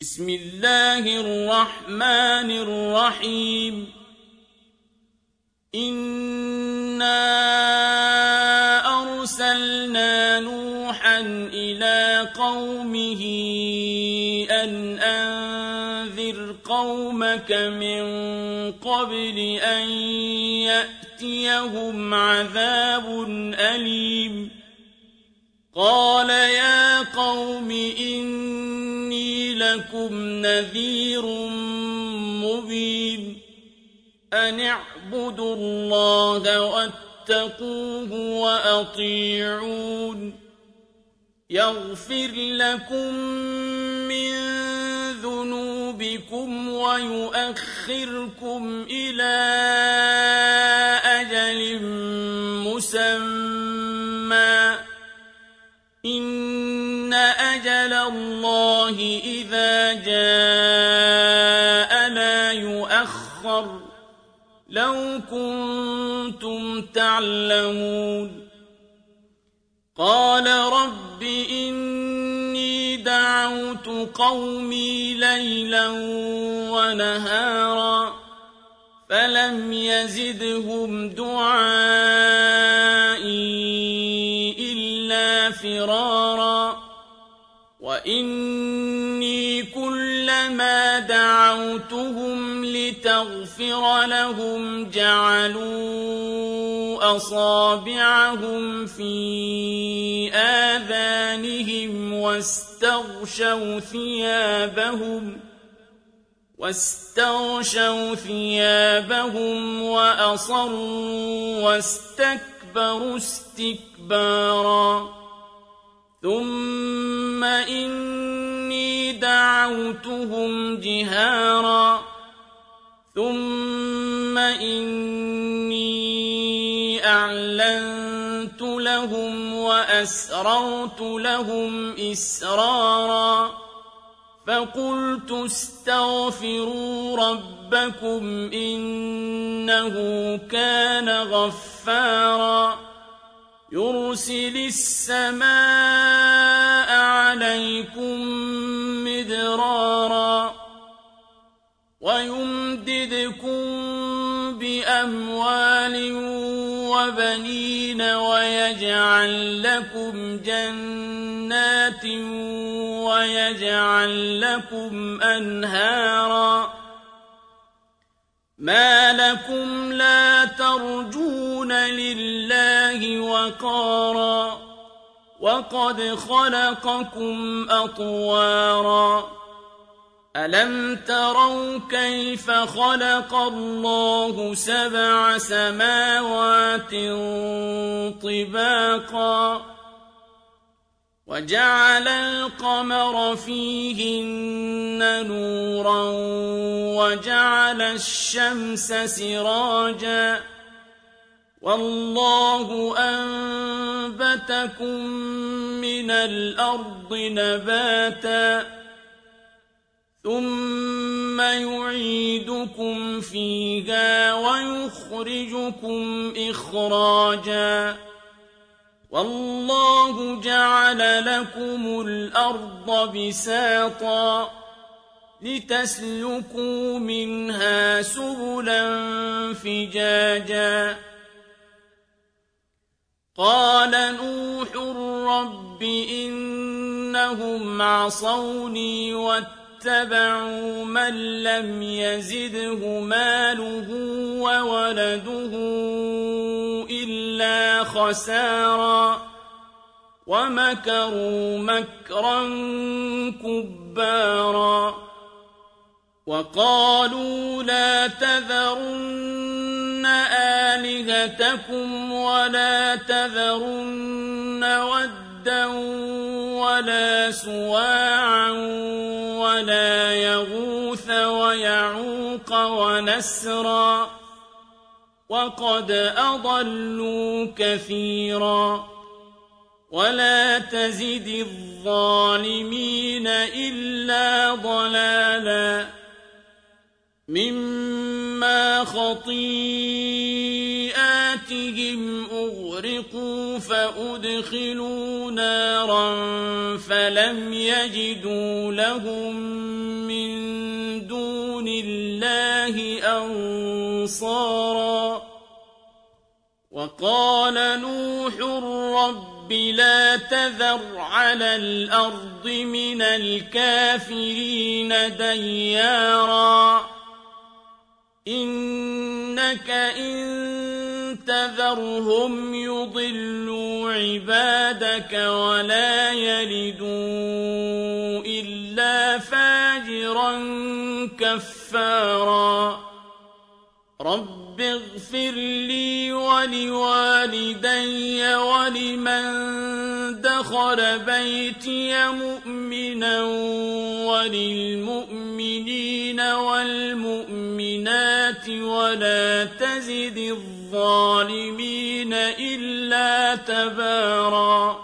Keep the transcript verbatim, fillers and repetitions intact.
بسم الله الرحمن الرحيم إنا أرسلنا نوحا إلى قومه أن أنذر قومك من قبل أن يأتيهم عذاب أليم قال يا قوم إني لكم نذير مبين أن اعبدوا الله واتقوه وأطيعون يغفر لكم من ذنوبكم ويؤخركم إلى أجل مسمى إن أجل الله إذا جاء لا يؤخر لو كنتم تعلمون قال رب إني دعوت قومي ليلا ونهارا فلم يزدهم دعائي إلا فرارا وإني كلما دعوتهم لتغفر لهم جعلوا أصابعهم في آذانهم واستغشوا ثيابهم واستغشوا ثيابهم وأصروا واستكبروا استكبارا ثم إني دعوتهم جهارا ثم إني أعلنت لهم وأسررت لهم إسرارا فقلت استغفروا ربكم إنه كان غفارا يرسل السماء عليكم مدرارا ويمددكم بأموال وبنين ويجعل لكم جنات ويجعل لكم أنهارا ما لكم لا ترجون لله وقارا وقد خلقكم أطوارا ألم تروا كيف خلق الله سبع سماوات طباقا وجعل القمر فيهن نورا وجعل الشمس سراجا والله أنبتكم من الأرض نباتا ثم يعيدكم فيها ويخرجكم إخراجا والله جعل لكم الأرض بساطا لتسلكوا منها سبلا فجاجا قال نوح رب إنهم عصوني واتبعوا من لم يزده ماله وولده إلا خسارا ومكروا مكرا كبارا وقالوا لا تذرن آلهتكم ولا تذرن ودا ولا سواعا ولا يغوث ويعوق ونسرا وقد أضلوا كثيرا ولا تزد الظالمين إلا ضلالا مما خطيئاتهم أغرقوا فأدخلوا نارا فلم يجدوا لهم الله أنصارا وقال نوح رب لا تذر على الأرض من الكافرين ديارا إنك إن تذرهم يضلوا عبادك ولا يلدوا إلا فاجرا كفارا رب اغفر لي ولوالدي ولمن دخل بيتي مؤمنا وللمؤمنين والمؤمنات ولا تزد الظالمين إلا تبارا